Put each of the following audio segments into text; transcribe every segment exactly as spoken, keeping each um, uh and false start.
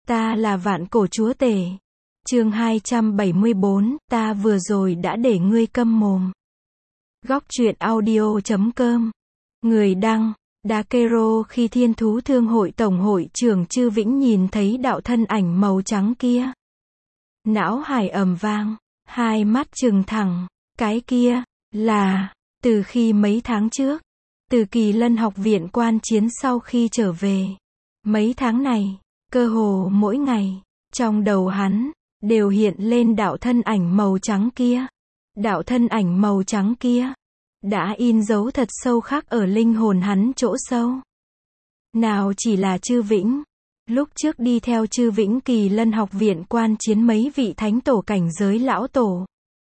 Ta là vạn cổ chúa tể. Chương hai trăm bảy mươi bốn, ta vừa rồi đã để ngươi câm mồm. Góc truyện audio chấm com. Người đăng, Dakero. Khi Thiên Thú Thương hội Tổng hội trưởng Chư Vĩnh nhìn thấy đạo thân ảnh màu trắng kia, não hải ầm vang, hai mắt trừng thẳng, cái kia, là, từ khi mấy tháng trước, từ Kỳ Lân học viện quan chiến sau khi trở về, mấy tháng này, cơ hồ mỗi ngày, trong đầu hắn, đều hiện lên đạo thân ảnh màu trắng kia. Đạo thân ảnh màu trắng kia, đã in dấu thật sâu khắc ở linh hồn hắn chỗ sâu. Nào chỉ là Chư Vĩnh, lúc trước đi theo Chư Vĩnh Kỳ Lân học viện quan chiến mấy vị thánh tổ cảnh giới lão tổ.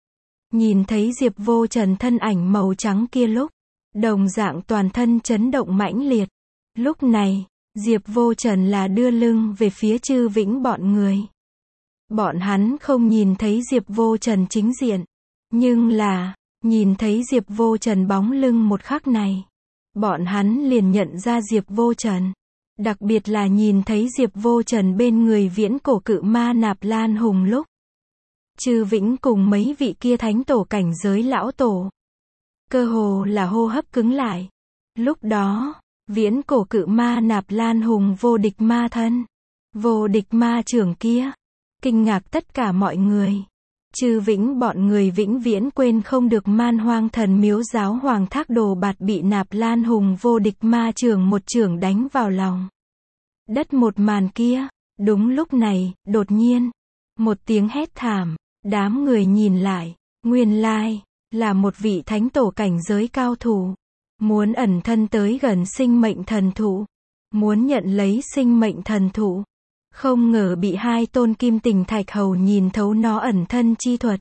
Nhìn thấy Diệp Vô Trần thân ảnh màu trắng kia lúc, đồng dạng toàn thân chấn động mãnh liệt. Lúc này, Diệp Vô Trần là đưa lưng về phía Chư Vĩnh bọn người. Bọn hắn không nhìn thấy Diệp Vô Trần chính diện, nhưng là, nhìn thấy Diệp Vô Trần bóng lưng một khắc này, bọn hắn liền nhận ra Diệp Vô Trần. Đặc biệt là nhìn thấy Diệp Vô Trần bên người viễn cổ cự ma Nạp Lan Hùng lúc, Chư Vĩnh cùng mấy vị kia thánh tổ cảnh giới lão tổ, cơ hồ là hô hấp cứng lại. Lúc đó, viễn cổ cự ma Nạp Lan Hùng vô địch ma thân, vô địch ma trưởng kia, kinh ngạc tất cả mọi người. Chư Vĩnh bọn người vĩnh viễn quên không được Man Hoang Thần Miếu giáo hoàng Thác Đồ Bạt bị Nạp Lan Hùng vô địch ma trưởng một trưởng đánh vào lòng đất một màn kia. Đúng lúc này, đột nhiên, một tiếng hét thảm, đám người nhìn lại, nguyên lai, là một vị thánh tổ cảnh giới cao thủ, muốn ẩn thân tới gần sinh mệnh thần thụ, muốn nhận lấy sinh mệnh thần thụ. Không ngờ bị hai tôn kim tình thạch hầu nhìn thấu nó ẩn thân chi thuật,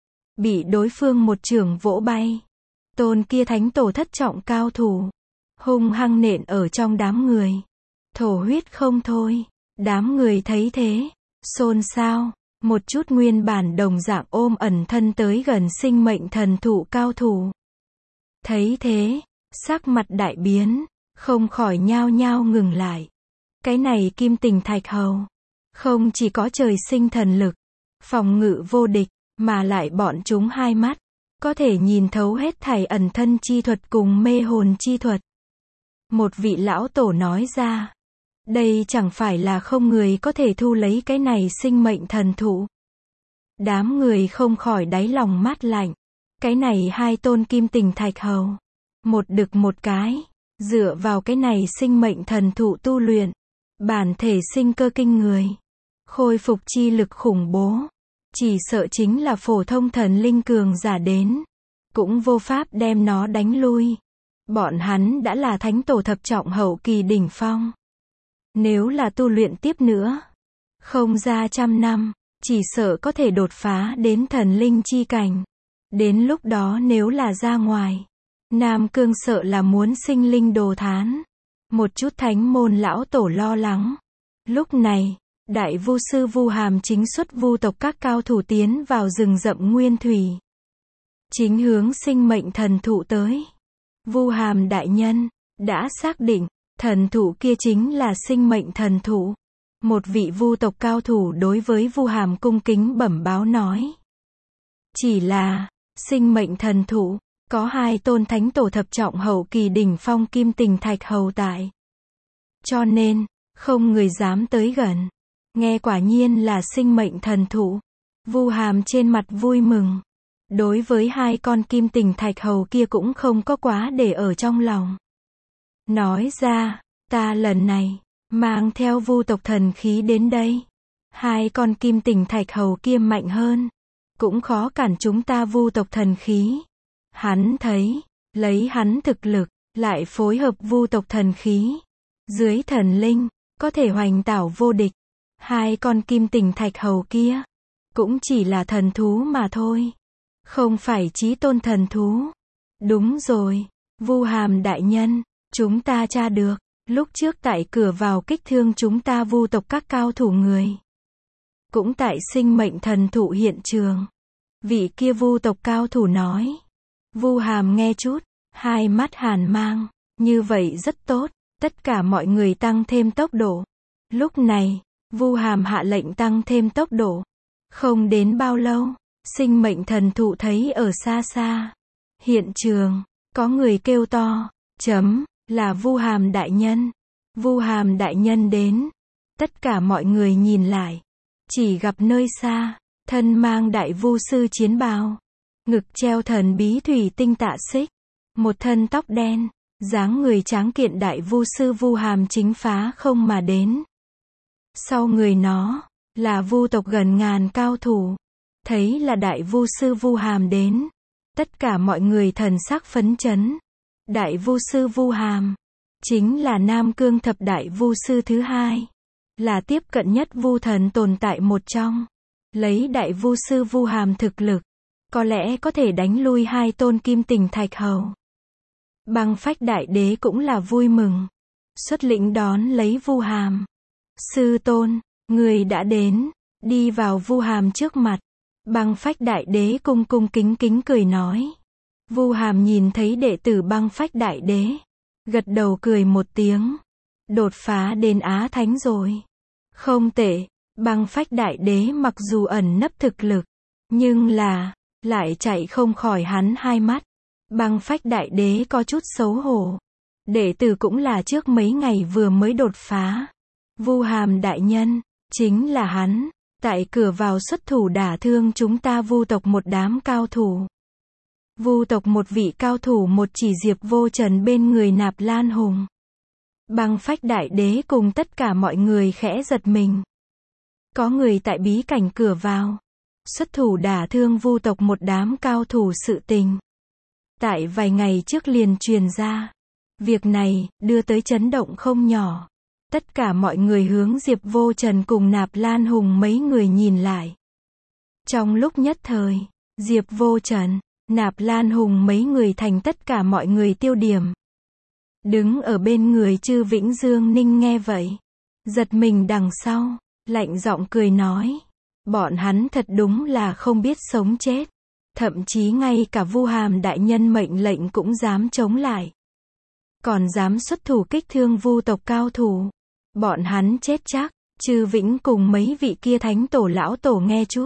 bị đối phương một chưởng vỗ bay. Tôn kia thánh tổ thất trọng cao thủ, hung hăng nện ở trong đám người, thổ huyết không thôi. Đám người thấy thế, xôn xao. Một chút nguyên bản đồng dạng ôm ẩn thân tới gần sinh mệnh thần thụ cao thủ, thấy thế, sắc mặt đại biến, không khỏi nhao nhao ngừng lại. Cái này kim tình thạch hầu, không chỉ có trời sinh thần lực, phòng ngự vô địch, mà lại bọn chúng hai mắt, có thể nhìn thấu hết thảy ẩn thân chi thuật cùng mê hồn chi thuật. Một vị lão tổ nói ra, đây chẳng phải là không người có thể thu lấy cái này sinh mệnh thần thụ. Đám người không khỏi đáy lòng mát lạnh. Cái này hai tôn kim tình thạch hầu, một đực một cái, dựa vào cái này sinh mệnh thần thụ tu luyện, bản thể sinh cơ kinh người, khôi phục chi lực khủng bố, chỉ sợ chính là phổ thông thần linh cường giả đến, cũng vô pháp đem nó đánh lui. Bọn hắn đã là thánh tổ thập trọng hậu kỳ đỉnh phong. Nếu là tu luyện tiếp nữa, không ra trăm năm, chỉ sợ có thể đột phá đến thần linh chi cảnh. Đến lúc đó nếu là ra ngoài, Nam Cương sợ là muốn sinh linh đồ thán. Một chút thánh môn lão tổ lo lắng. Lúc này, đại vu sư Vu Hàm chính xuất vu tộc các cao thủ tiến vào rừng rậm nguyên thủy, chính hướng sinh mệnh thần thụ tới. Vu Hàm đại nhân, đã xác định, thần thụ kia chính là sinh mệnh thần thụ. Một vị vu tộc cao thủ đối với Vu Hàm cung kính bẩm báo nói. Chỉ là, sinh mệnh thần thụ, có hai tôn thánh tổ thập trọng hậu kỳ đỉnh phong kim tình thạch hầu tại. Cho nên, không người dám tới gần. Nghe quả nhiên là sinh mệnh thần thụ. Vu Hàm trên mặt vui mừng. Đối với hai con kim tình thạch hầu kia cũng không có quá để ở trong lòng. Nói ra, ta lần này, mang theo vu tộc thần khí đến đây. Hai con kim tình thạch hầu kia mạnh hơn, cũng khó cản chúng ta vu tộc thần khí. Hắn thấy, lấy hắn thực lực, lại phối hợp vu tộc thần khí, dưới thần linh, có thể hoành tảo vô địch. Hai con kim tình thạch hầu kia, cũng chỉ là thần thú mà thôi, không phải chí tôn thần thú. Đúng rồi, Vu Hàm đại nhân, chúng ta tra được, lúc trước tại cửa vào kích thương chúng ta vu tộc các cao thủ người, cũng tại sinh mệnh thần thụ hiện trường. Vị kia vu tộc cao thủ nói. Vu Hàm nghe chút, hai mắt hàn mang, như vậy rất tốt, tất cả mọi người tăng thêm tốc độ. Lúc này, Vu Hàm hạ lệnh tăng thêm tốc độ. Không đến bao lâu, sinh mệnh thần thụ thấy ở xa xa. Hiện trường, có người kêu to, chấm, là Vu Hàm đại nhân. Vu Hàm đại nhân đến. Tất cả mọi người nhìn lại. Chỉ gặp nơi xa, thân mang đại vu sư chiến bào. Ngực treo thần bí thủy tinh tạ xích. Một thân tóc đen, dáng người tráng kiện đại vu sư Vu Hàm chính phá không mà đến. Sau người nó, là vu tộc gần ngàn cao thủ. Thấy là đại vu sư Vu Hàm đến. Tất cả mọi người thần sắc phấn chấn. Đại vu sư Vu Hàm, chính là Nam Cương thập đại vu sư thứ hai. Là tiếp cận nhất vu thần tồn tại một trong. Lấy đại vu sư Vu Hàm thực lực, có lẽ có thể đánh lui hai tôn kim tình thạch hầu. Băng Phách đại đế cũng là vui mừng. Xuất lĩnh đón lấy Vu Hàm. Sư tôn, người đã đến. Đi vào Vu Hàm trước mặt. Băng Phách đại đế cung cung kính kính cười nói. Vu Hàm nhìn thấy đệ tử Băng Phách đại đế. Gật đầu cười một tiếng. Đột phá đến Á Thánh rồi. Không tệ. Băng Phách đại đế mặc dù ẩn nấp thực lực, nhưng là, lại chạy không khỏi hắn hai mắt. Băng Phách đại đế có chút xấu hổ. Đệ tử cũng là trước mấy ngày vừa mới đột phá. Vu Hàm đại nhân, chính là hắn, tại cửa vào xuất thủ đả thương chúng ta Vu tộc một đám cao thủ. Vu tộc một vị cao thủ một chỉ Diệp Vô Trần bên người Nạp Lan Hùng. Băng Phách đại đế cùng tất cả mọi người khẽ giật mình. Có người tại bí cảnh cửa vào, xuất thủ đả thương Vu tộc một đám cao thủ sự tình. Tại vài ngày trước liền truyền ra. Việc này, đưa tới chấn động không nhỏ. Tất cả mọi người hướng Diệp Vô Trần cùng Nạp Lan Hùng mấy người nhìn lại. Trong lúc nhất thời, Diệp Vô Trần, Nạp Lan Hùng mấy người thành tất cả mọi người tiêu điểm. Đứng ở bên người Chư Vĩnh Dương Ninh nghe vậy. Giật mình đằng sau, lạnh giọng cười nói. Bọn hắn thật đúng là không biết sống chết. Thậm chí ngay cả Vu Hàm đại nhân mệnh lệnh cũng dám chống lại. Còn dám xuất thủ kích thương Vu tộc cao thủ. Bọn hắn chết chắc. Chư Vĩnh cùng mấy vị kia thánh tổ lão tổ nghe chút.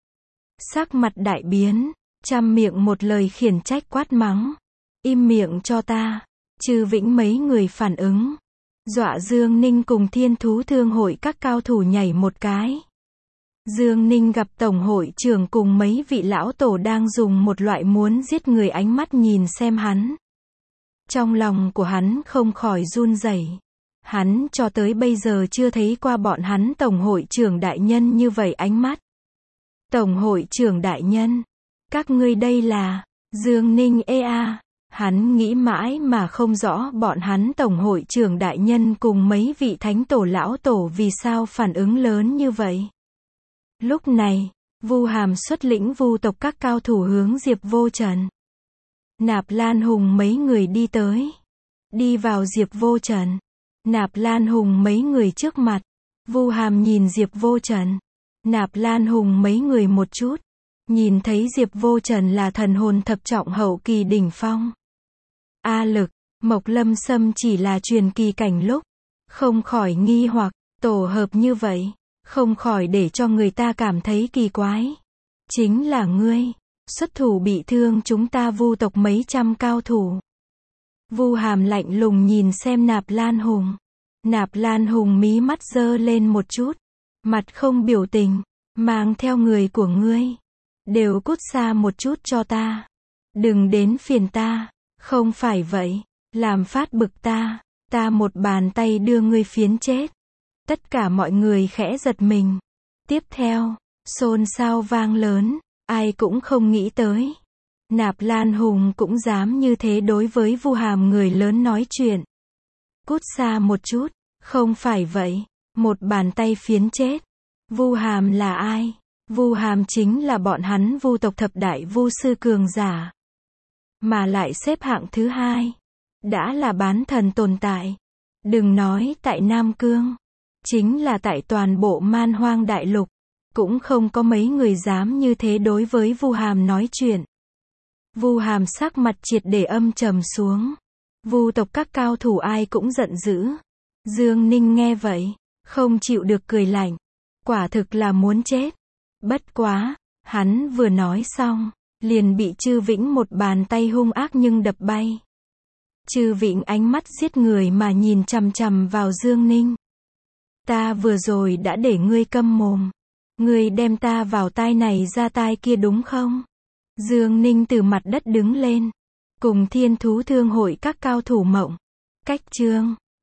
Sắc mặt đại biến. Trăm miệng một lời khiển trách quát mắng. Im miệng cho ta. Chư Vĩnh mấy người phản ứng. Dọa Dương Ninh cùng Thiên Thú Thương hội các cao thủ nhảy một cái. Dương Ninh gặp tổng hội trưởng cùng mấy vị lão tổ đang dùng một loại muốn giết người ánh mắt nhìn xem hắn. Trong lòng của hắn không khỏi run rẩy. Hắn cho tới bây giờ chưa thấy qua bọn hắn tổng hội trưởng đại nhân như vậy ánh mắt. Tổng hội trưởng đại nhân, các ngươi đây là, Dương Ninh ê a, hắn nghĩ mãi mà không rõ bọn hắn tổng hội trưởng đại nhân cùng mấy vị thánh tổ lão tổ vì sao phản ứng lớn như vậy. Lúc này, Vu Hàm xuất lĩnh Vu tộc các cao thủ hướng Diệp Vô Trần. Nạp Lan Hùng mấy người đi tới. Đi vào Diệp Vô Trần. Nạp Lan Hùng mấy người trước mặt. Vu Hàm nhìn Diệp Vô Trần. Nạp Lan Hùng mấy người một chút. Nhìn thấy Diệp Vô Trần là thần hồn thập trọng hậu kỳ đỉnh phong. A Lực, Mộc Lâm Sâm chỉ là truyền kỳ cảnh lúc. Không khỏi nghi hoặc, tổ hợp như vậy. Không khỏi để cho người ta cảm thấy kỳ quái. Chính là ngươi. Xuất thủ bị thương chúng ta Vu tộc mấy trăm cao thủ. Vu Hàm lạnh lùng nhìn xem Nạp Lan Hùng. Nạp Lan Hùng mí mắt giơ lên một chút. Mặt không biểu tình. Mang theo người của ngươi. Đều cút xa một chút cho ta. Đừng đến phiền ta. Không phải vậy. Làm phát bực ta. Ta một bàn tay đưa ngươi phiến chết. Tất cả mọi người khẽ giật mình. Tiếp theo, xôn xao vang lớn. Ai cũng không nghĩ tới. Nạp Lan Hùng cũng dám như thế đối với Vu Hàm người lớn nói chuyện. Cút xa một chút. Không phải vậy. Một bàn tay phiến chết. Vu Hàm là ai? Vu Hàm chính là bọn hắn Vu tộc thập đại Vu sư cường giả. Mà lại xếp hạng thứ hai. Đã là bán thần tồn tại. Đừng nói tại Nam Cương. Chính là tại toàn bộ Man Hoang Đại Lục. Cũng không có mấy người dám như thế đối với Vu Hàm nói chuyện. Vu Hàm sắc mặt triệt để âm trầm xuống. Vu tộc các cao thủ ai cũng giận dữ. Dương Ninh nghe vậy. không chịu được cười lạnh. Quả thực là muốn chết. Bất quá, hắn vừa nói xong, liền bị Chư Vĩnh một bàn tay hung ác nhưng đập bay. Chư Vĩnh ánh mắt giết người mà nhìn chằm chằm vào Dương Ninh. Ta vừa rồi đã để ngươi câm mồm. Ngươi đem ta vào tai này ra tai kia đúng không? Dương Ninh từ mặt đất đứng lên. Cùng Thiên Thú Thương hội các cao thủ Mộng Cách Trương